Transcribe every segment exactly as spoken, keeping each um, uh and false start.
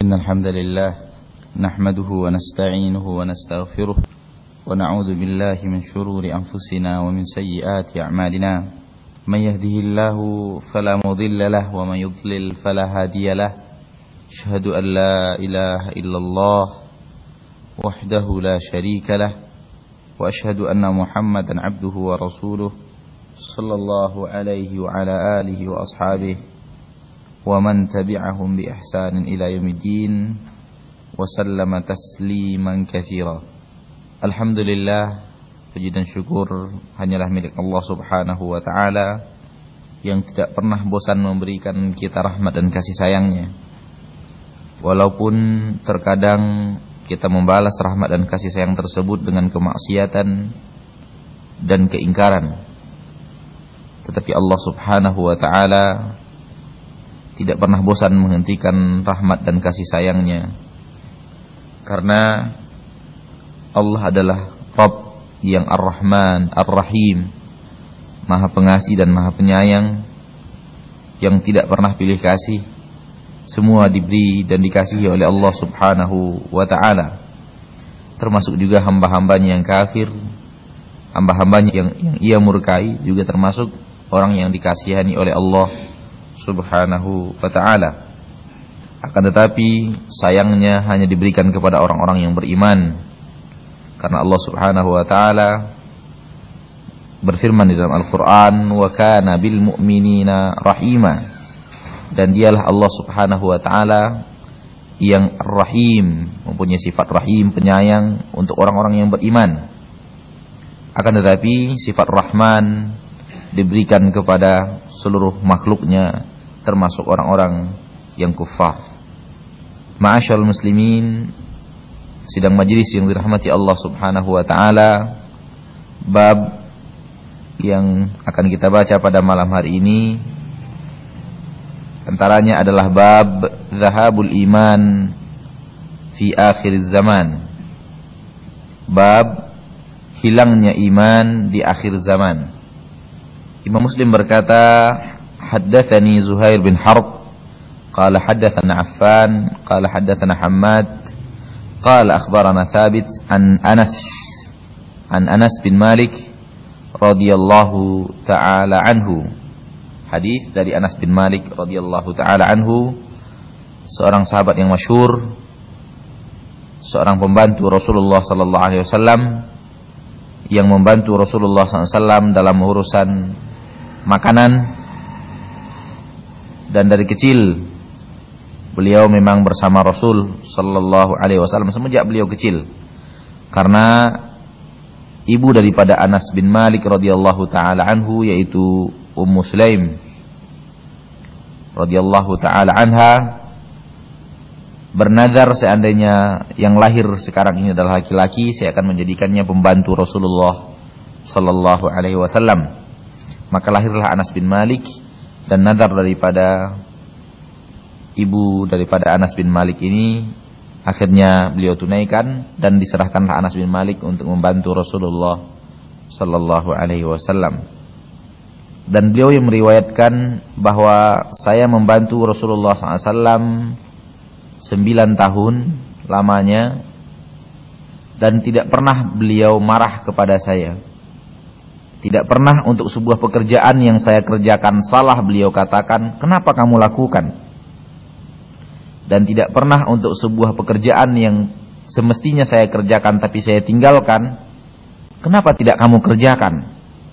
إن الحمد لله نحمده ونستعينه ونستغفره ونعوذ بالله من شرور أنفسنا ومن سيئات أعمالنا من يهده الله فلا مضل له ومن يضلل فلا هادي له أشهد أن لا إله إلا الله وحده لا شريك له وأشهد أن محمدا عبده ورسوله صلى الله عليه وعلى آله وأصحابه ومن تبعهم بإحسان إلى يوم الدين وسلم تسليما كثيرا. Alhamdulillah, puji dan syukur hanyalah milik Allah subhanahu wa ta'ala yang tidak pernah bosan memberikan kita rahmat dan kasih sayangnya. Walaupun terkadang kita membalas rahmat dan kasih sayang tersebut dengan kemaksiatan dan keingkaran, tetapi Allah subhanahu wa ta'ala tidak pernah bosan menghentikan rahmat dan kasih sayangnya, karena Allah adalah Rabb yang Ar-Rahman, Ar-Rahim, Maha Pengasih dan Maha Penyayang, yang tidak pernah pilih kasih. Semua diberi dan dikasihi oleh Allah subhanahu wa ta'ala, termasuk juga hamba-hambanya yang kafir, hamba-hambanya yang, yang ia murkai, juga termasuk orang yang dikasihani oleh Allah subhanahu wa ta'ala. Akan tetapi sayangnya hanya diberikan kepada orang-orang yang beriman, karena Allah subhanahu wa ta'ala berfirman di dalam Al-Quran, wa kana bil mu'minina rahima, dan dialah Allah subhanahu wa ta'ala yang Ar-Rahim, mempunyai sifat rahim, penyayang untuk orang-orang yang beriman. Akan tetapi sifat Rahman diberikan kepada seluruh makhluknya, termasuk orang-orang yang kufar. Ma'asyarul muslimin, sidang majlis yang dirahmati Allah subhanahu wa ta'ala, bab yang akan kita baca pada malam hari ini antaranya adalah bab Zahabul Iman fi akhir zaman, bab hilangnya iman di akhir zaman. Imam Muslim berkata, haddatsani Zuhair bin Harb qala haddatsana Affan qala haddatsana Hammad qala akhbarana Thabit an Anas an Anas bin Malik radhiyallahu taala anhu. Hadis dari Anas bin Malik radhiyallahu taala anhu, seorang sahabat yang masyhur, seorang pembantu Rasulullah sallallahu alaihi wasallam yang membantu Rasulullah sallallahu alaihi wasallam dalam urusan makanan. Dan dari kecil beliau memang bersama Rasul sallallahu alaihi wasallam semenjak beliau kecil, karena ibu daripada Anas bin Malik radhiyallahu taala anhu yaitu Ummu Sulaim radhiyallahu taala anha bernazar, seandainya yang lahir sekarang ini adalah laki-laki, saya akan menjadikannya pembantu Rasulullah sallallahu alaihi wasallam. Maka lahirlah Anas bin Malik, dan nazar daripada ibu daripada Anas bin Malik ini akhirnya beliau tunaikan, dan diserahkanlah Anas bin Malik untuk membantu Rasulullah sallallahu alaihi wasallam. Dan beliau yang meriwayatkan bahwa saya membantu Rasulullah sallallahu alaihi wasallam sembilan tahun lamanya, dan tidak pernah beliau marah kepada saya. Tidak pernah untuk sebuah pekerjaan yang saya kerjakan salah beliau katakan, kenapa kamu lakukan? Dan tidak pernah untuk sebuah pekerjaan yang semestinya saya kerjakan tapi saya tinggalkan, kenapa tidak kamu kerjakan?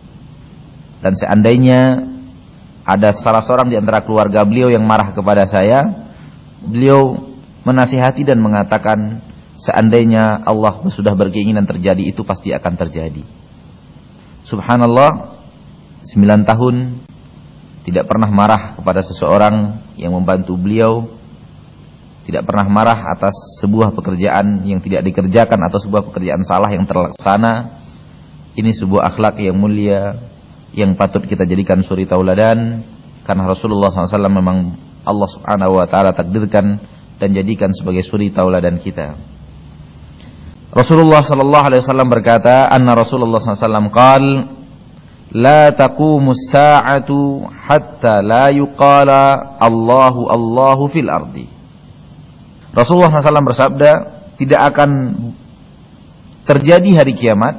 Dan seandainya ada salah seorang di antara keluarga beliau yang marah kepada saya, beliau menasihati dan mengatakan, seandainya Allah sudah berkeinginan terjadi, itu pasti akan terjadi. Subhanallah, sembilan tahun tidak pernah marah kepada seseorang yang membantu beliau, tidak pernah marah atas sebuah pekerjaan yang tidak dikerjakan atau sebuah pekerjaan salah yang terlaksana. Ini sebuah akhlak yang mulia yang patut kita jadikan suri tauladan, karena Rasulullah sallallahu alaihi wasallam memang Allah subhanahu wa ta'ala takdirkan dan jadikan sebagai suri tauladan kita. Rasulullah sallallahu alaihi wasallam berkata, anna Rasulullah sallallahu alaihi wasallam qaal, la taqumus sa'atu hatta la yuqala Allahu Allahu fil ardi. Rasulullah shallallahu alaihi wasallam bersabda, tidak akan terjadi hari kiamat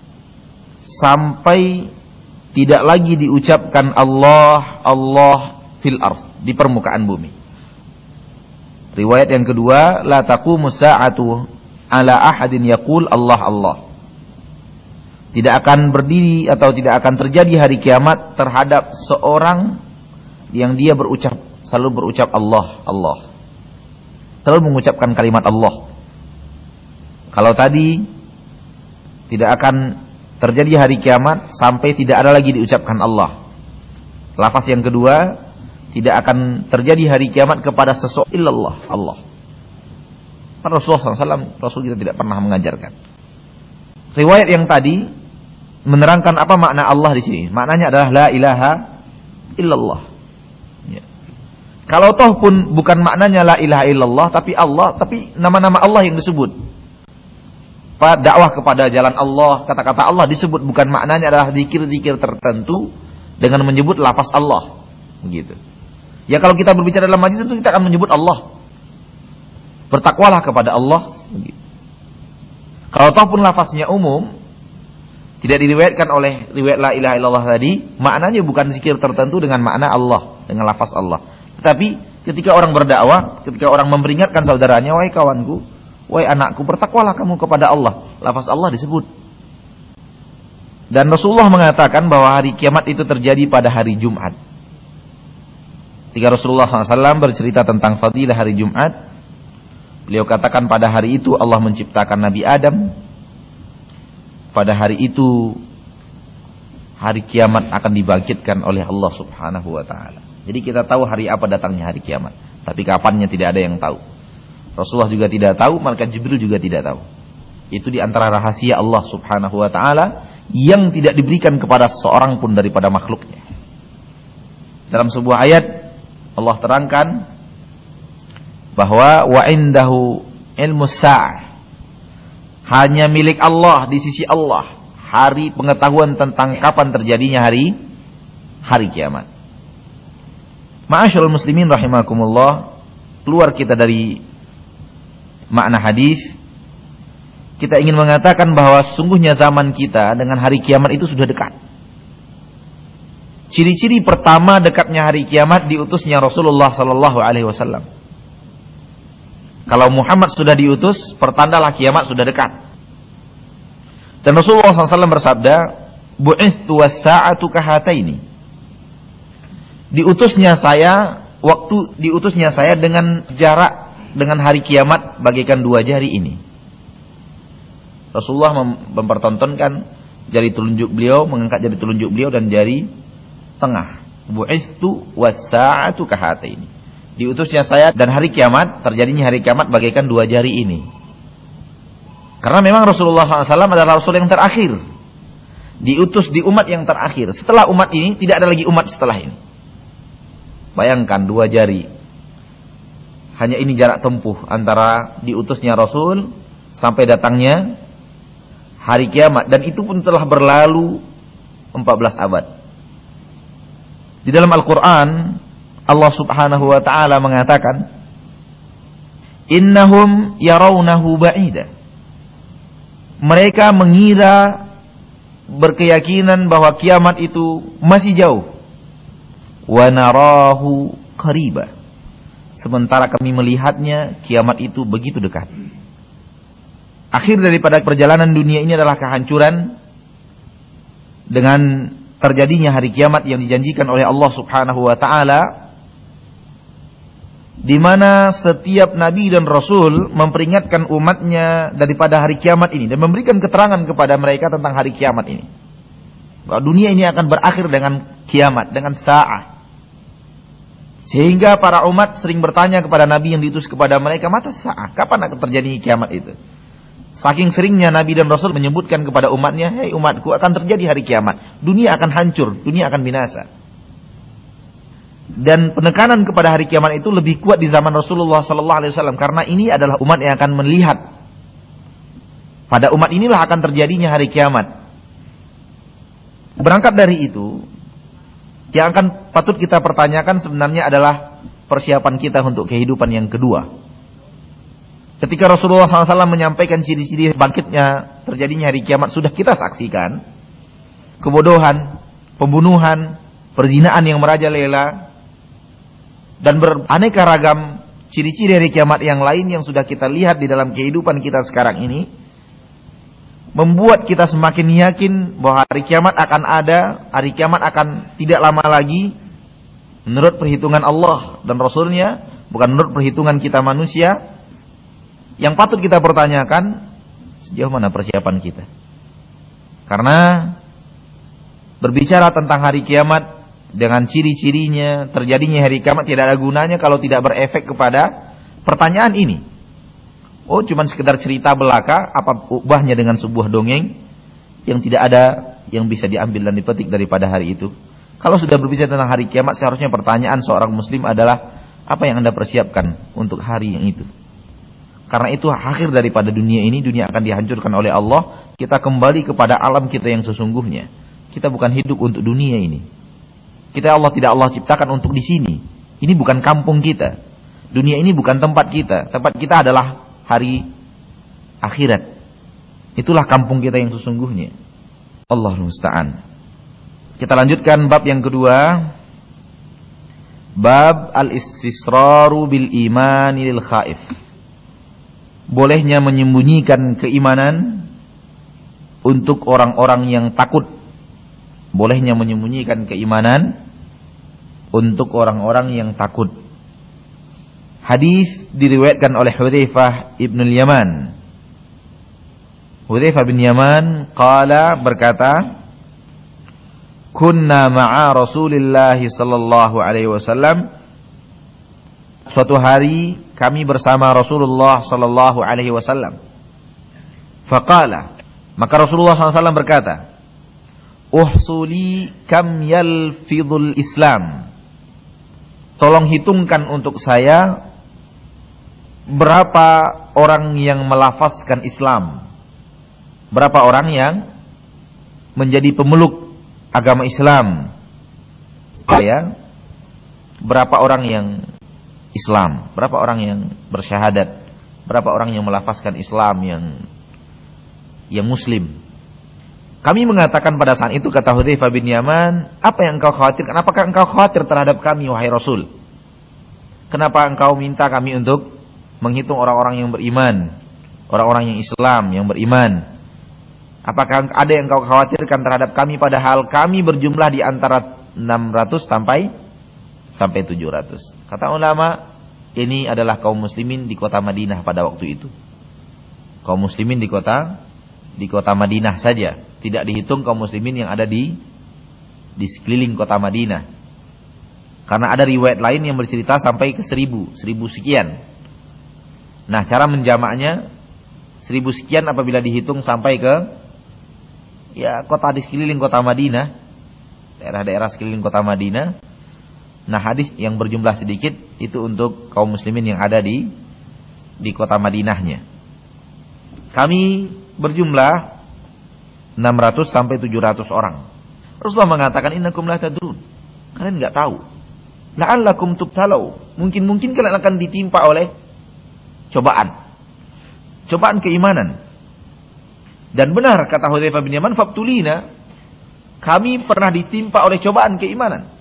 sampai tidak lagi diucapkan Allah, Allah fil ardh, di permukaan bumi. Riwayat yang kedua, la taqumu sa'atu ala ahadin yaqul Allah, Allah. Tidak akan berdiri atau tidak akan terjadi hari kiamat terhadap seorang yang dia berucap, selalu berucap Allah, Allah. Selalu mengucapkan kalimat Allah. Kalau tadi tidak akan terjadi hari kiamat sampai tidak ada lagi diucapkan Allah. Lafaz yang kedua, tidak akan terjadi hari kiamat kepada seseorang illallah, Allah. Rasulullah shallallahu alaihi wasallam, Rasul kita tidak pernah mengajarkan. Riwayat yang tadi menerangkan apa makna Allah di sini. Maknanya adalah la ilaha illallah. Ya. Kalau toh pun bukan maknanya la ilaha illallah, tapi Allah, tapi nama-nama Allah yang disebut. Pada dakwah kepada jalan Allah, kata-kata Allah disebut, bukan maknanya adalah zikir-zikir tertentu dengan menyebut lafaz Allah. Begitu. Ya kalau kita berbicara dalam majlis itu kita akan menyebut Allah. Bertakwalah kepada Allah. Begitu. Kalau toh pun lafaznya umum, tidak diriwayatkan oleh riwayat la ilaha illallah tadi, maknanya bukan zikir tertentu dengan makna Allah, dengan lafaz Allah. Tetapi ketika orang berdakwah, ketika orang memperingatkan saudaranya, wahai kawanku, wahai anakku, bertakwalah kamu kepada Allah. Lafaz Allah disebut. Dan Rasulullah mengatakan bahwa hari kiamat itu terjadi pada hari Jumat. Ketika Rasulullah shallallahu alaihi wasallam bercerita tentang fadilah hari Jumat, beliau katakan pada hari itu Allah menciptakan Nabi Adam. Pada hari itu hari kiamat akan dibangkitkan oleh Allah subhanahu wa ta'ala. Jadi kita tahu hari apa datangnya hari kiamat, tapi kapannya tidak ada yang tahu. Rasulullah juga tidak tahu, malaikat Jibril juga tidak tahu. Itu di antara rahasia Allah subhanahu wa ta'ala yang tidak diberikan kepada seorang pun daripada makhluknya. Dalam sebuah ayat Allah terangkan bahwa wa indahu ilmu sa'ah, hanya milik Allah, di sisi Allah hari pengetahuan tentang kapan terjadinya hari hari kiamat. Ma'asyiral muslimin rahimakumullah, keluar kita dari makna hadis, kita ingin mengatakan bahwa sungguhnya zaman kita dengan hari kiamat itu sudah dekat. Ciri-ciri pertama dekatnya hari kiamat diutusnya Rasulullah sallallahu alaihi wasallam. Kalau Muhammad sudah diutus, pertandalah kiamat sudah dekat. Dan Rasulullah sallallahu alaihi wasallam bersabda, bu'ithtu was-sa'atu kahataini. Diutusnya saya, waktu diutusnya saya dengan jarak dengan hari kiamat bagaikan dua jari ini. Rasulullah mem- mempertontonkan jari telunjuk beliau, mengangkat jari telunjuk beliau dan jari tengah. Bu'ithtu was-sa'atu kahataini. Diutusnya saya dan hari kiamat, terjadinya hari kiamat bagaikan dua jari ini. Karena memang Rasulullah shallallahu alaihi wasallam adalah Rasul yang terakhir, diutus di umat yang terakhir. Setelah umat ini tidak ada lagi umat setelah ini. Bayangkan dua jari, hanya ini jarak tempuh antara diutusnya Rasul sampai datangnya hari kiamat. Dan itu pun telah berlalu empat belas abad. Di dalam Al-Quran Allah subhanahu wa ta'ala mengatakan, innahum yarawnahu ba'ida. Mereka mengira, berkeyakinan bahwa kiamat itu masih jauh. Wa narahu qariba. Sementara kami melihatnya, kiamat itu begitu dekat. Akhir daripada perjalanan dunia ini adalah kehancuran dengan terjadinya hari kiamat yang dijanjikan oleh Allah subhanahu wa ta'ala, di mana setiap nabi dan rasul memperingatkan umatnya daripada hari kiamat ini dan memberikan keterangan kepada mereka tentang hari kiamat ini. Bahwa dunia ini akan berakhir dengan kiamat, dengan sa'ah. Sehingga para umat sering bertanya kepada nabi yang diutus kepada mereka, mata sa'ah, kapan akan terjadi kiamat itu? Saking seringnya nabi dan rasul menyebutkan kepada umatnya, hei umatku, akan terjadi hari kiamat. Dunia akan hancur, dunia akan binasa. Dan penekanan kepada hari kiamat itu lebih kuat di zaman Rasulullah sallallahu alaihi wasallam, karena ini adalah umat yang akan melihat. Pada umat inilah akan terjadinya hari kiamat. Berangkat dari itu, yang akan patut kita pertanyakan sebenarnya adalah persiapan kita untuk kehidupan yang kedua. Ketika Rasulullah shallallahu alaihi wasallam menyampaikan ciri-ciri bangkitnya, terjadinya hari kiamat, sudah kita saksikan. Kebodohan, pembunuhan, perzinaan yang merajalela, dan beraneka ragam ciri-ciri hari kiamat yang lain yang sudah kita lihat di dalam kehidupan kita sekarang ini, membuat kita semakin yakin bahwa hari kiamat akan ada, hari kiamat akan tidak lama lagi, menurut perhitungan Allah dan Rasulnya, bukan menurut perhitungan kita manusia. Yang patut kita pertanyakan, sejauh mana persiapan kita? Karena berbicara tentang hari kiamat dengan ciri-cirinya, terjadinya hari kiamat tidak ada gunanya kalau tidak berefek kepada pertanyaan ini. Oh, cuman sekedar cerita belaka, apa ubahnya dengan sebuah dongeng yang tidak ada yang bisa diambil dan dipetik daripada hari itu? Kalau sudah berbicara tentang hari kiamat, seharusnya pertanyaan seorang muslim adalah, apa yang Anda persiapkan untuk hari yang itu? Karena itu akhir daripada dunia ini, dunia akan dihancurkan oleh Allah. Kita kembali kepada alam kita yang sesungguhnya. Kita bukan hidup untuk dunia ini. Kita Allah tidak Allah ciptakan untuk di sini. Ini bukan kampung kita. Dunia ini bukan tempat kita. Tempat kita adalah hari akhirat. Itulah kampung kita yang sesungguhnya. Allahul musta'an. Kita lanjutkan bab yang kedua. Bab al-istisraru bil imani lil khaif. Bolehnya menyembunyikan keimanan untuk orang-orang yang takut. Bolehnya menyembunyikan keimanan untuk orang-orang yang takut. Hadis diriwayatkan oleh Hudzaifah ibn al-Yaman. Hudzaifah bin Yaman qala, berkata, kunna ma'a Rasulillah sallallahu alaihi wasallam. Suatu hari kami bersama Rasulullah sallallahu alaihi wasallam. Faqala, maka Rasulullah sallallahu alaihi wasallam berkata, uhsuli kam yalfidhul Islam. Tolong hitungkan untuk saya berapa orang yang melafazkan Islam. Berapa orang yang menjadi pemeluk agama Islam. Ya. Berapa orang yang Islam, berapa orang yang bersyahadat, berapa orang yang melafazkan Islam, yang yang muslim. Kami mengatakan pada saat itu, kata Hudzaifah bin Yaman, apa yang engkau khawatirkan? Apakah engkau khawatir terhadap kami, wahai Rasul? Kenapa engkau minta kami untuk menghitung orang-orang yang beriman, orang-orang yang Islam, yang beriman? Apakah ada yang engkau khawatirkan terhadap kami, padahal kami berjumlah di antara enam ratus sampai sampai tujuh ratus. Kata ulama, ini adalah kaum muslimin di kota Madinah pada waktu itu. Kaum muslimin di kota di kota Madinah saja, tidak dihitung kaum muslimin yang ada di di sekeliling kota Madinah. Karena ada riwayat lain yang bercerita sampai ke seribu, seribu sekian. Nah, cara menjamaknya seribu sekian apabila dihitung sampai ke ya kota di sekeliling kota Madinah, daerah-daerah sekeliling kota Madinah. Nah, hadis yang berjumlah sedikit itu untuk kaum muslimin yang ada di di kota Madinahnya. Kami berjumlah enam ratus sampai tujuh ratus orang. Rasulullah mengatakan, innakum la tadrun. Kalian enggak tahu. La'allakum tubtalau. Mungkin-mungkin kalian akan ditimpa oleh cobaan. Cobaan keimanan. Dan benar kata Hudzaifah bin Yaman, fabtulina. Kami pernah ditimpa oleh cobaan keimanan.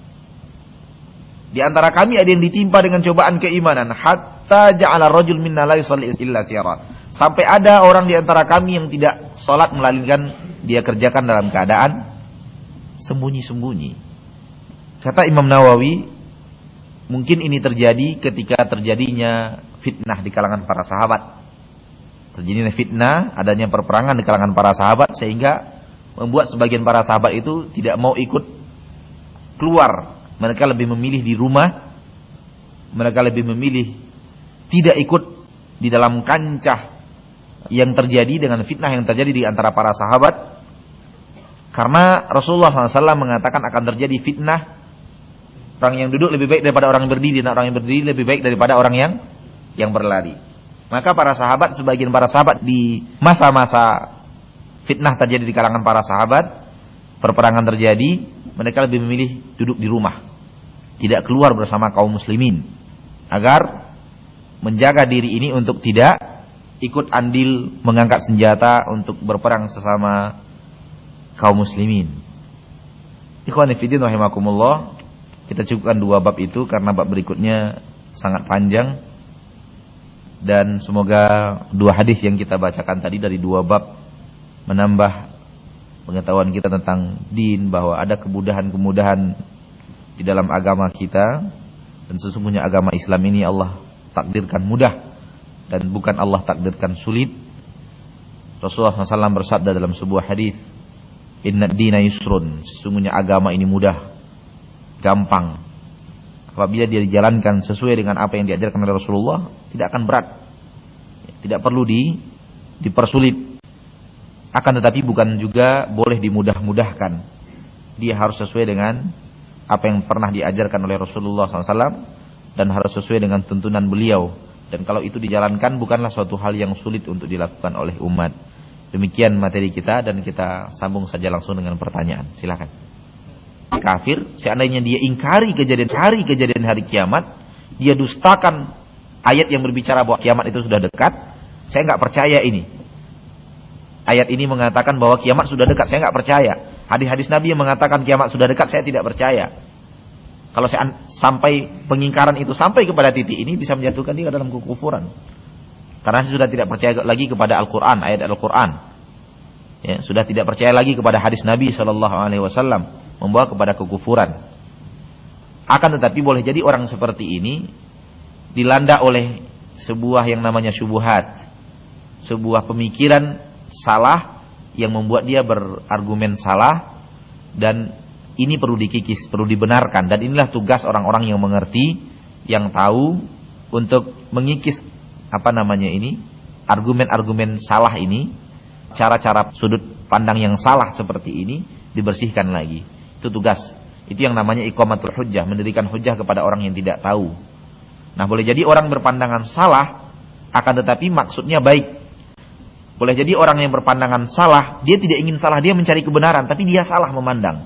Di antara kami ada yang ditimpa dengan cobaan keimanan, hatta ja'ala rajul minna la yusalli illa siyara. Sampai ada orang di antara kami yang tidak salat melainkan dia kerjakan dalam keadaan sembunyi-sembunyi. Kata Imam Nawawi, mungkin ini terjadi ketika terjadinya fitnah di kalangan para sahabat. Terjadinya fitnah, adanya perperangan di kalangan para sahabat, sehingga membuat sebagian para sahabat itu tidak mau ikut keluar. Mereka lebih memilih di rumah. Mereka lebih memilih tidak ikut di dalam kancah yang terjadi dengan fitnah yang terjadi di antara para sahabat. Karena Rasulullah shallallahu alaihi wasallam mengatakan akan terjadi fitnah. Orang yang duduk lebih baik daripada orang yang berdiri, dan orang yang berdiri lebih baik daripada orang yang yang berlari. Maka para sahabat, sebagian para sahabat di masa-masa fitnah terjadi di kalangan para sahabat, perperangan terjadi, mereka lebih memilih duduk di rumah, tidak keluar bersama kaum muslimin, agar menjaga diri ini untuk tidak ikut andil mengangkat senjata untuk berperang sesama kaum muslimin. Ikhwan fillah rahimakumullah, kita cukupkan dua bab itu karena bab berikutnya sangat panjang. Dan semoga dua hadis yang kita bacakan tadi dari dua bab menambah pengetahuan kita tentang din, bahwa ada kemudahan-kemudahan di dalam agama kita, dan sesungguhnya agama Islam ini Allah takdirkan mudah dan bukan Allah takdirkan sulit. Rasulullah shallallahu alaihi wasallam bersabda dalam sebuah hadis, "Inna dina yusrun," sesungguhnya agama ini mudah, gampang. Apabila dia dijalankan sesuai dengan apa yang diajarkan oleh Rasulullah, tidak akan berat, tidak perlu di, dipersulit. Akan tetapi bukan juga boleh dimudah-mudahkan. Dia harus sesuai dengan apa yang pernah diajarkan oleh Rasulullah shallallahu alaihi wasallam dan harus sesuai dengan tuntunan beliau. Dan kalau itu dijalankan bukanlah suatu hal yang sulit untuk dilakukan oleh umat. Demikian materi kita, dan kita sambung saja langsung dengan pertanyaan. Silakan. Kafir, seandainya dia ingkari kejadian hari kejadian hari kiamat, dia dustakan ayat yang berbicara bahwa kiamat itu sudah dekat. Saya nggak percaya ini. Ayat ini mengatakan bahwa kiamat sudah dekat, saya nggak percaya. Hadis-hadis Nabi yang mengatakan kiamat sudah dekat, saya tidak percaya. Kalau saya sampai pengingkaran itu sampai kepada titik ini, bisa menjatuhkan dia dalam kekufuran. Karena saya sudah tidak percaya lagi kepada Al-Quran, ayat Al-Quran. Ya, sudah tidak percaya lagi kepada hadis Nabi shallallahu alaihi wasallam, membawa kepada kekufuran. Akan tetapi boleh jadi orang seperti ini dilanda oleh sebuah yang namanya syubhat, sebuah pemikiran salah yang membuat dia berargumen salah, dan ini perlu dikikis, perlu dibenarkan. Dan inilah tugas orang-orang yang mengerti, yang tahu untuk mengikis apa namanya ini, argumen-argumen salah ini, cara-cara sudut pandang yang salah seperti ini dibersihkan lagi. Itu tugas. Itu yang namanya iqamatul hujjah, mendirikan hujjah kepada orang yang tidak tahu. Nah, boleh jadi orang berpandangan salah, akan tetapi maksudnya baik. Boleh jadi orang yang berpandangan salah, dia tidak ingin salah, dia mencari kebenaran, tapi dia salah memandang.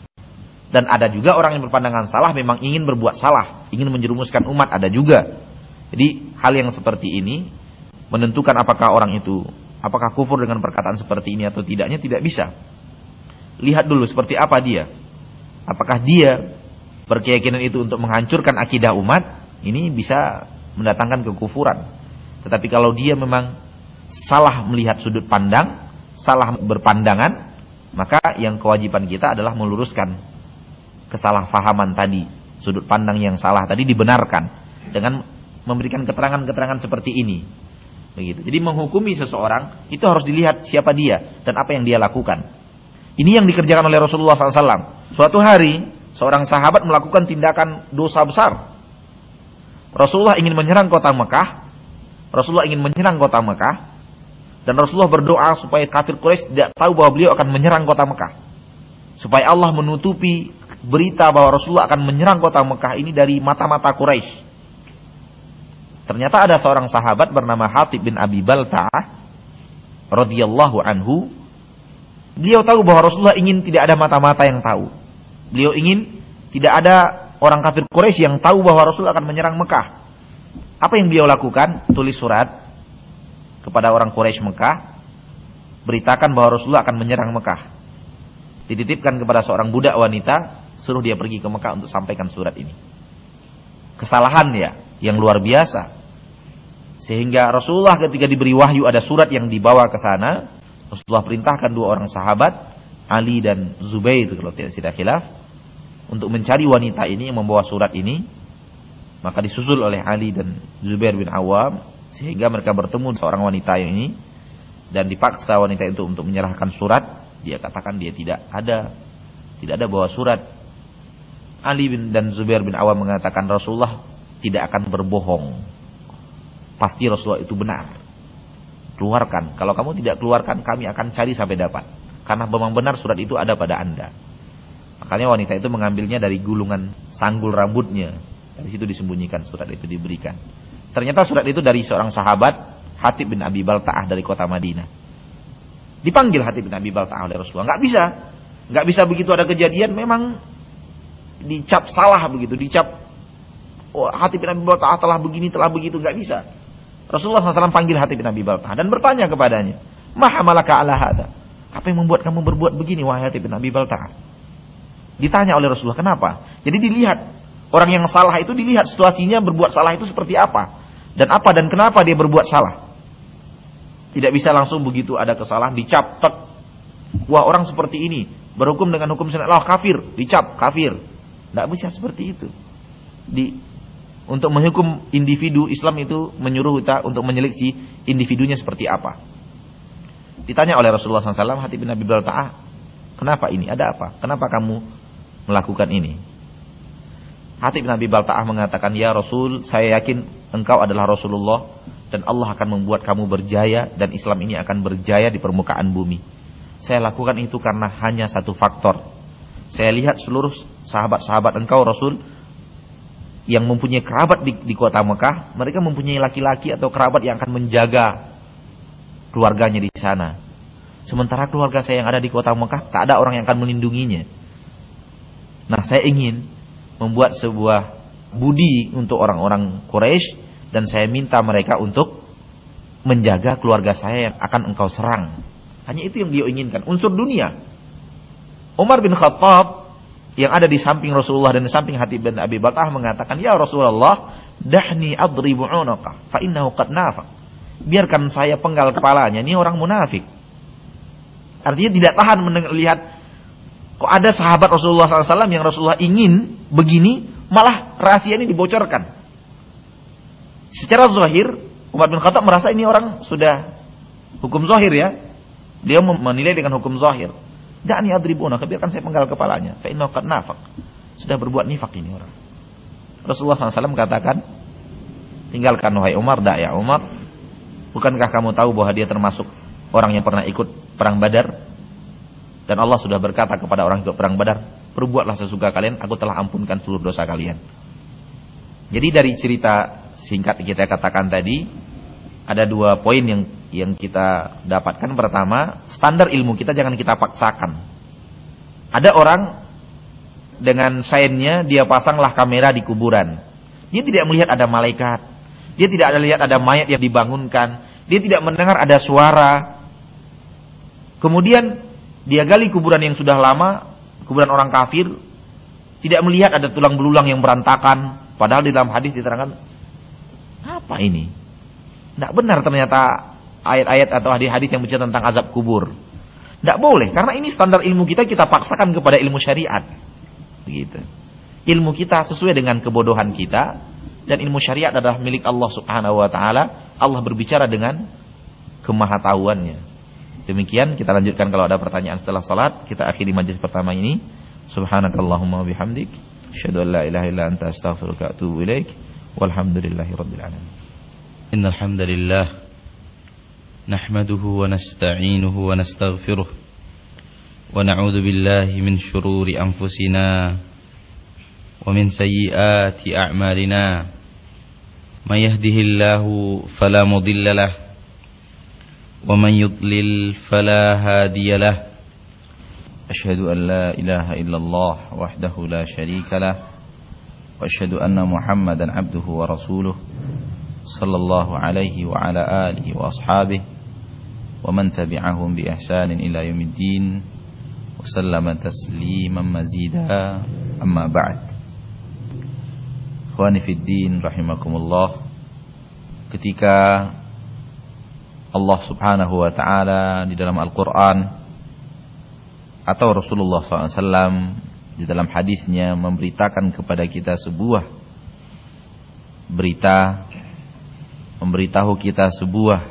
Dan ada juga orang yang berpandangan salah memang ingin berbuat salah, ingin menjerumuskan umat, ada juga. Jadi hal yang seperti ini menentukan apakah orang itu apakah kufur dengan perkataan seperti ini atau tidaknya tidak bisa. Lihat dulu seperti apa dia. Apakah dia berkeyakinan itu untuk menghancurkan akidah umat, ini bisa mendatangkan kekufuran. Tetapi kalau dia memang salah melihat sudut pandang, salah berpandangan, maka yang kewajiban kita adalah meluruskan kesalahpahaman tadi, sudut pandang yang salah tadi dibenarkan dengan memberikan keterangan-keterangan seperti ini. Begitu. Jadi menghukumi seseorang itu harus dilihat siapa dia dan apa yang dia lakukan. Ini yang dikerjakan oleh Rasulullah shallallahu alaihi wasallam. Suatu hari seorang sahabat melakukan tindakan dosa besar. Rasulullah ingin menyerang kota Mekah. Rasulullah ingin menyerang kota Mekah. Dan Rasulullah berdoa supaya kafir Quraisy tidak tahu bahwa beliau akan menyerang kota Mekah. Supaya Allah menutupi berita bahwa Rasulullah akan menyerang kota Mekah ini dari mata-mata Quraisy. Ternyata ada seorang sahabat bernama Hatib bin Abi Balta'ah radhiyallahu anhu. Beliau tahu bahwa Rasulullah ingin tidak ada mata-mata yang tahu. Beliau ingin tidak ada orang kafir Quraisy yang tahu bahwa Rasulullah akan menyerang Mekah. Apa yang beliau lakukan? Tulis surat kepada orang Quraisy Mekah, beritakan bahwa Rasulullah akan menyerang Mekah. Dititipkan kepada seorang budak wanita, suruh dia pergi ke Mekah untuk sampaikan surat ini. Kesalahan ya, yang luar biasa. Sehingga Rasulullah ketika diberi wahyu ada surat yang dibawa ke sana, Rasulullah perintahkan dua orang sahabat, Ali dan Zubair kalau tidak silap khilaf, untuk mencari wanita ini yang membawa surat ini. Maka disusul oleh Ali dan Zubair bin Awam, sehingga mereka bertemu seorang wanita ini dan dipaksa wanita itu untuk menyerahkan surat. Dia katakan dia tidak ada, tidak ada bawa surat. Ali bin dan Zubair bin Awam mengatakan Rasulullah tidak akan berbohong. Pasti Rasulullah itu benar. Keluarkan. Kalau kamu tidak keluarkan, kami akan cari sampai dapat. Karena memang benar surat itu ada pada Anda. Makanya wanita itu mengambilnya dari gulungan sanggul rambutnya. Dari situ disembunyikan surat itu diberikan. Ternyata surat itu dari seorang sahabat, Hatib bin Abi Balta'ah dari kota Madinah. Dipanggil Hatib bin Abi Balta'ah oleh Rasulullah. Nggak bisa. Nggak bisa begitu ada kejadian memang dicap salah begitu, dicap oh, Hatib bin Abi Balta'ah telah begini, telah begitu, nggak bisa. Rasulullah shallallahu alaihi wasallam panggil Hatib bin Abi Balta'ah dan bertanya kepadanya, "Ma hamalaka ala hadza?" Apa yang membuat kamu berbuat begini wahai Hatib bin Abi Balta'ah? Ditanya oleh Rasulullah, kenapa? Jadi dilihat, orang yang salah itu dilihat situasinya berbuat salah itu seperti apa. Dan apa dan kenapa dia berbuat salah. Tidak bisa langsung begitu ada kesalahan, dicap, tek. Wah orang seperti ini, berhukum dengan hukum syariat, Allah kafir, dicap, kafir. Tidak bisa seperti itu. Di, untuk menghukum individu, Islam itu menyuruh kita untuk menyeleksi individunya seperti apa. Ditanya oleh Rasulullah shallallahu alaihi wasallam, Hatib bin Abi Balta'ah, kenapa ini? Ada apa? Kenapa kamu melakukan ini? Hatib bin Abi Balta'ah mengatakan, ya Rasul, saya yakin engkau adalah Rasulullah dan Allah akan membuat kamu berjaya dan Islam ini akan berjaya di permukaan bumi. Saya lakukan itu karena hanya satu faktor. Saya lihat seluruh sahabat-sahabat engkau Rasul yang mempunyai kerabat di, di kota Mekah, mereka mempunyai laki-laki atau kerabat yang akan menjaga keluarganya di sana. Sementara keluarga saya yang ada di kota Mekah tak ada orang yang akan melindunginya. Nah, saya ingin membuat sebuah budi untuk orang-orang Quraisy dan saya minta mereka untuk menjaga keluarga saya yang akan engkau serang. Hanya itu yang dia inginkan, unsur dunia. Umar bin Khattab yang ada di samping Rasulullah dan di samping Hatib bin Abi Balta'ah mengatakan, ya Rasulullah, dahni adribu 'unaqa fa innahu qad nafaq. Biarkan saya penggal kepalanya, ini orang munafik. Artinya tidak tahan melihat kok ada sahabat Rasulullah shallallahu alaihi wasallam yang Rasulullah ingin begini, malah rahasia ini dibocorkan. Secara zahir, Umar bin Khattab merasa ini orang sudah hukum zahir ya. Dia menilai dengan hukum zahir. Da'ni adribuna, biarkan saya penggal kepalanya. Fa innahu qad nafaq. Sudah berbuat nifak ini orang. Rasulullah shallallahu alaihi wasallam katakan, tinggalkan wahai Umar, dak ya Umar. Bukankah kamu tahu bahwa dia termasuk orang yang pernah ikut perang Badar? Dan Allah sudah berkata kepada orang ikut perang Badar, perbuatlah sesuka kalian, aku telah ampunkan seluruh dosa kalian. Jadi dari cerita singkat kita katakan tadi, ada dua poin yang yang kita dapatkan. Pertama, standar ilmu kita jangan kita paksakan. Ada orang dengan sainnya dia pasanglah kamera di kuburan. Dia tidak melihat ada malaikat. Dia tidak ada lihat ada mayat yang dibangunkan. Dia tidak mendengar ada suara. Kemudian dia gali kuburan yang sudah lama, kuburan orang kafir, tidak melihat ada tulang belulang yang berantakan. Padahal di dalam hadis diterangkan, apa ini? Tidak benar ternyata ayat-ayat atau hadis-hadis yang bicara tentang azab kubur. Tidak boleh, karena ini standar ilmu kita, kita paksakan kepada ilmu syariat. Begitu. Ilmu kita sesuai dengan kebodohan kita, dan ilmu syariat adalah milik Allah Subhanahu wa taala. Allah berbicara dengan kemahatauannya. Demikian, kita lanjutkan kalau ada pertanyaan setelah salat. Kita akhiri majlis pertama ini. Subhanakallahumma bihamdik, asyhadu an la ilaha illa anta astaghfiruka wa atubu ilaik. Walhamdulillahirabbil alamin. Innal hamdalillah nahmaduhu wa nasta'inuhu wa nastaghfiruh wa na'udzu billahi min shururi anfusina wa min sayyiati a'malina. May yahdihillahu fala mudilla lahu wa man yudlil fala hadiya lahu. Asyhadu an la ilaha illallah wahdahu la syarika lahu wa asyhadu anna Muhammadan abduhu wa rasuluh sallallahu alaihi wa ala alihi wa ashabihi wa man tabi'ahum bi ihsanin ila yaumiddin wa sallama tasliman mazida. Amma ba'd. Ikhwani fid din rahimakumullah, ketika Allah Subhanahu wa taala di dalam Al-Qur'an atau Rasulullah shallallahu alaihi wasallam di dalam hadisnya memberitakan kepada kita sebuah berita, memberitahu kita sebuah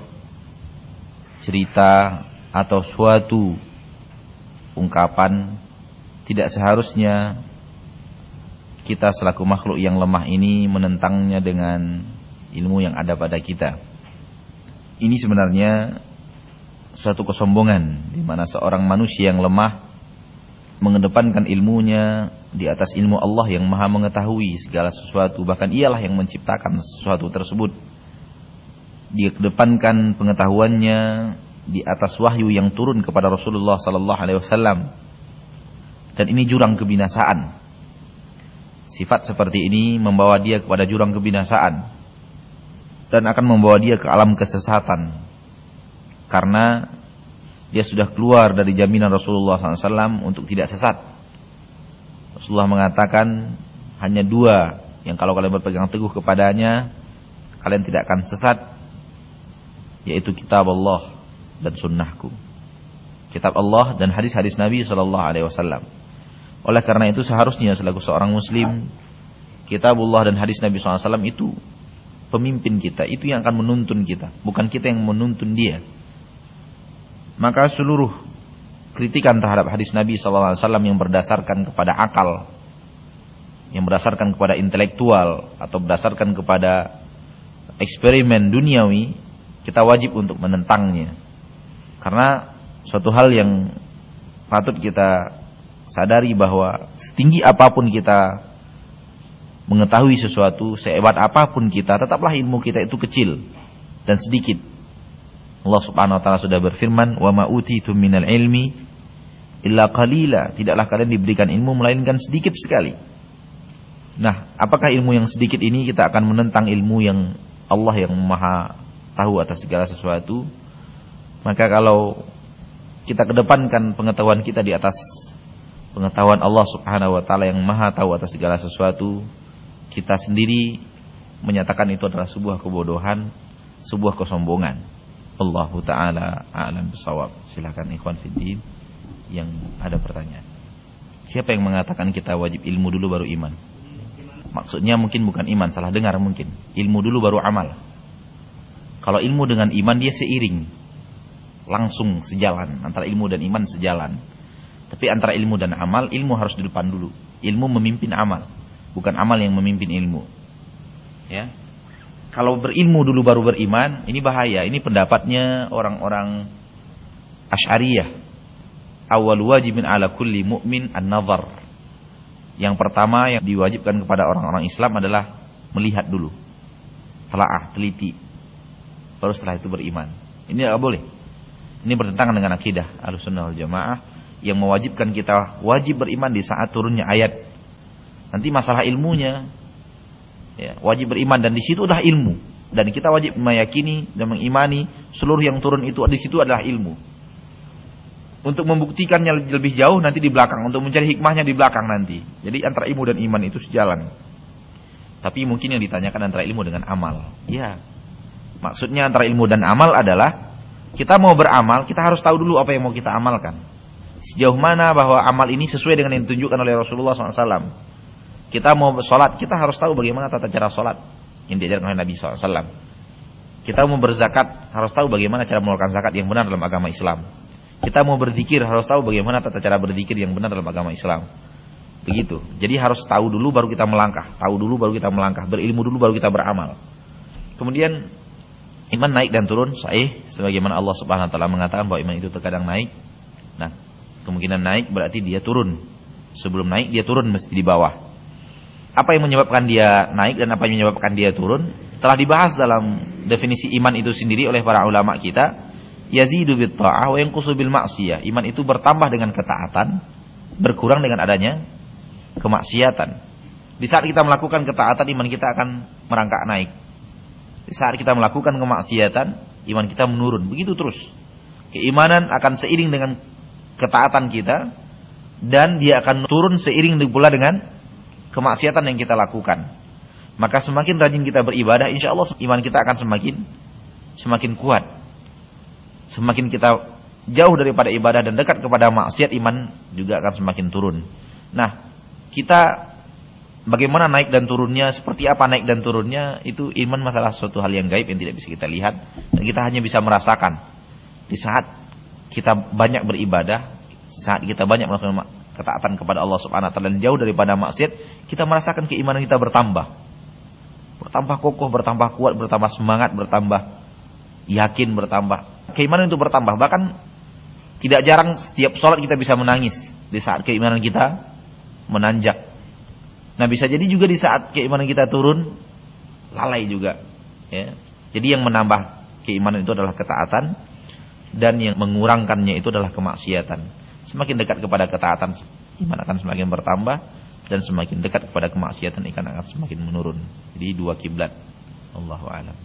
cerita atau suatu ungkapan, tidak seharusnya kita selaku makhluk yang lemah ini menentangnya dengan ilmu yang ada pada kita. Ini sebenarnya suatu kesombongan, di mana seorang manusia yang lemah mengedepankan ilmunya di atas ilmu Allah yang maha mengetahui segala sesuatu. Bahkan ialah yang menciptakan sesuatu tersebut. Dia kedepankan pengetahuannya di atas wahyu yang turun kepada Rasulullah sallallahu alaihi wasallam. Dan ini jurang kebinasaan. Sifat seperti ini membawa dia kepada jurang kebinasaan. dan akan membawa dia ke alam kesesatan, karena dia sudah keluar dari jaminan Rasulullah shallallahu alaihi wasallam untuk tidak sesat. Rasulullah mengatakan hanya dua yang kalau kalian berpegang teguh kepadanya kalian tidak akan sesat, yaitu kitab Allah dan sunnahku. Kitab Allah dan hadis-hadis Nabi shallallahu alaihi wasallam. Oleh karena itu seharusnya selaku seorang muslim, kitabullah dan hadis Nabi shallallahu alaihi wasallam itu pemimpin kita, itu yang akan menuntun kita, bukan kita yang menuntun dia. Maka seluruh kritikan terhadap hadis Nabi shallallahu alaihi wasallam yang berdasarkan kepada akal, yang berdasarkan kepada intelektual, atau berdasarkan kepada eksperimen duniawi, kita wajib untuk menentangnya. Karena suatu hal yang patut kita sadari bahwa setinggi apapun kita mengetahui sesuatu, sehebat apapun kita, tetaplah ilmu kita itu kecil dan sedikit. Allah Subhanahu wa taala sudah berfirman, "Wa ma utitum minal ilmi illa qalila." Tidaklah kalian diberikan ilmu melainkan sedikit sekali. Nah, apakah ilmu yang sedikit ini kita akan menentang ilmu yang Allah yang Maha tahu atas segala sesuatu? Maka kalau kita kedepankan pengetahuan kita di atas pengetahuan Allah Subhanahu wa taala yang Maha tahu atas segala sesuatu, kita sendiri menyatakan itu adalah sebuah kebodohan, sebuah kesombongan. Allahu ta'ala a'lam bisawab. Silakan ikhwan fiddin yang ada pertanyaan. Siapa yang mengatakan kita wajib ilmu dulu baru iman? Maksudnya mungkin bukan iman, salah dengar mungkin. Ilmu dulu baru amal. Kalau ilmu dengan iman dia seiring, langsung sejalan. Antara ilmu dan iman sejalan. Tapi antara ilmu dan amal, ilmu harus di depan dulu. Ilmu memimpin amal, bukan amal yang memimpin ilmu. Ya. Kalau berilmu dulu baru beriman, ini bahaya. Ini pendapatnya orang-orang Asy'ariyah. Awal wajibin ala kulli mu'min an-nazar. Yang pertama yang diwajibkan kepada orang-orang Islam adalah melihat dulu, telaah, teliti, baru setelah itu beriman. Ini tidak boleh. Ini bertentangan dengan akidah Ahlussunnah wal Jamaah yang mewajibkan kita wajib beriman di saat turunnya ayat. Nanti masalah ilmunya, ya, wajib beriman dan di situ adalah ilmu, dan kita wajib meyakini dan mengimani seluruh yang turun itu di situ adalah ilmu. Untuk membuktikannya lebih jauh nanti di belakang, untuk mencari hikmahnya di belakang nanti. Jadi antara ilmu dan iman itu sejalan. Tapi mungkin yang ditanyakan antara ilmu dengan amal. Ya, maksudnya antara ilmu dan amal adalah kita mau beramal, kita harus tahu dulu apa yang mau kita amalkan. Sejauh mana bahwa amal ini sesuai dengan yang ditunjukkan oleh Rasulullah shallallahu alaihi wasallam. Kita mau sholat, kita harus tahu bagaimana tata cara sholat yang diajarkan oleh Nabi shallallahu alaihi wasallam. Kita mau berzakat, harus tahu bagaimana cara mengeluarkan zakat yang benar dalam agama Islam. Kita mau berzikir, harus tahu bagaimana tata cara berzikir yang benar dalam agama Islam. Begitu. Jadi harus tahu dulu baru kita melangkah, tahu dulu baru kita melangkah, berilmu dulu baru kita beramal. Kemudian iman naik dan turun, sahih, sebagaimana Allah Subhanahu wa taala mengatakan bahwa iman itu terkadang naik. Nah, kemungkinan naik berarti dia turun. Sebelum naik dia turun mesti di bawah. Apa yang menyebabkan dia naik dan apa yang menyebabkan dia turun telah dibahas dalam definisi iman itu sendiri oleh para ulama kita. Yazidu bit ta'ah wa yanqusu bil ma'siyah. Iman itu bertambah dengan ketaatan, berkurang dengan adanya kemaksiatan. Di saat kita melakukan ketaatan, iman kita akan merangkak naik. Di saat kita melakukan kemaksiatan, iman kita menurun. Begitu terus. Keimanan akan seiring dengan ketaatan kita, dan dia akan turun seiring pula dengan kemaksiatan yang kita lakukan. Maka semakin rajin kita beribadah, insya Allah iman kita akan semakin semakin kuat. Semakin kita jauh daripada ibadah dan dekat kepada maksiat, iman juga akan semakin turun. Nah, kita bagaimana naik dan turunnya, seperti apa naik dan turunnya, itu iman masalah suatu hal yang gaib yang tidak bisa kita lihat, dan kita hanya bisa merasakan. Di saat kita banyak beribadah, saat kita banyak melakukan ketaatan kepada Allah Subhanahu wa taala dan jauh daripada maksiat, kita merasakan keimanan kita bertambah. Bertambah kokoh, bertambah kuat, bertambah semangat, bertambah yakin, bertambah. Keimanan itu bertambah. Bahkan tidak jarang setiap sholat kita bisa menangis di saat keimanan kita menanjak. Nah, bisa jadi juga di saat keimanan kita turun, lalai juga. Ya. Jadi yang menambah keimanan itu adalah ketaatan, dan yang mengurangkannya itu adalah kemaksiatan. Semakin dekat kepada ketaatan, iman akan semakin bertambah, dan semakin dekat kepada kemaksiatan, iman akan semakin menurun. Jadi dua kiblat. Allahu a'lam.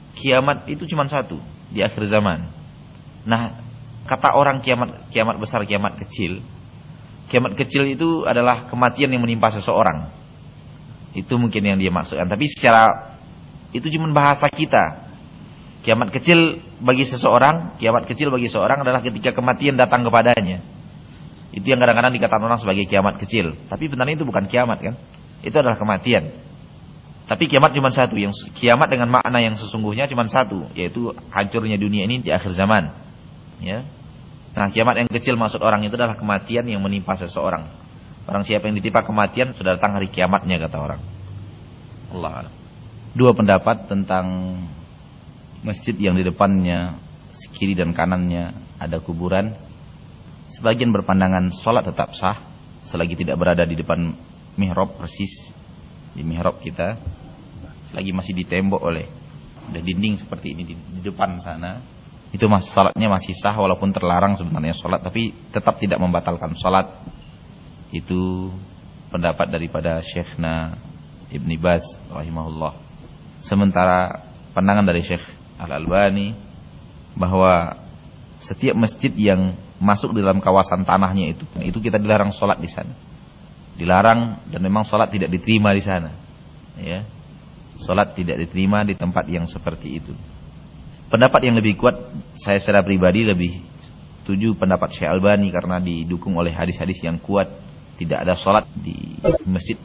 kiamat itu cuma satu di akhir zaman. Nah, kata orang kiamat kiamat besar, kiamat kecil. Kiamat kecil itu adalah kematian yang menimpa seseorang. Itu mungkin yang dia maksudkan. Tapi secara itu cuma bahasa kita. Kiamat kecil bagi seseorang, kiamat kecil bagi seseorang adalah ketika kematian datang kepadanya. Itu yang kadang-kadang dikatakan orang sebagai kiamat kecil. Tapi benarnya itu bukan kiamat kan? Itu adalah kematian. Tapi kiamat cuma satu. Yang kiamat dengan makna yang sesungguhnya cuma satu, yaitu hancurnya dunia ini di akhir zaman. Ya. Nah, kiamat yang kecil maksud orang itu adalah kematian yang menimpa seseorang. Orang siapa yang ditimpa kematian sudah datang hari kiamatnya, kata orang. Allah a'lam. Dua pendapat tentang masjid yang di depannya, kiri dan kanannya ada kuburan. Sebagian berpandangan sholat tetap sah selagi tidak berada di depan mihrab, persis di mihrab kita, selagi masih ditembok oleh ada dinding seperti ini di, di depan sana, itu mas sholatnya masih sah walaupun terlarang sebenarnya sholat, tapi tetap tidak membatalkan sholat. Itu pendapat daripada Syekhna Ibn Baz rahimahullah. Sementara pandangan dari Syekh Al-Albani bahwa setiap masjid yang masuk di dalam kawasan tanahnya itu, itu kita dilarang sholat di sana. Dilarang, dan memang sholat tidak diterima di sana. Ya, sholat tidak diterima di tempat yang seperti itu. Pendapat yang lebih kuat, saya secara pribadi lebih setuju pendapat Syekh Al-Albani karena didukung oleh hadis-hadis yang kuat. Tidak ada sholat di masjid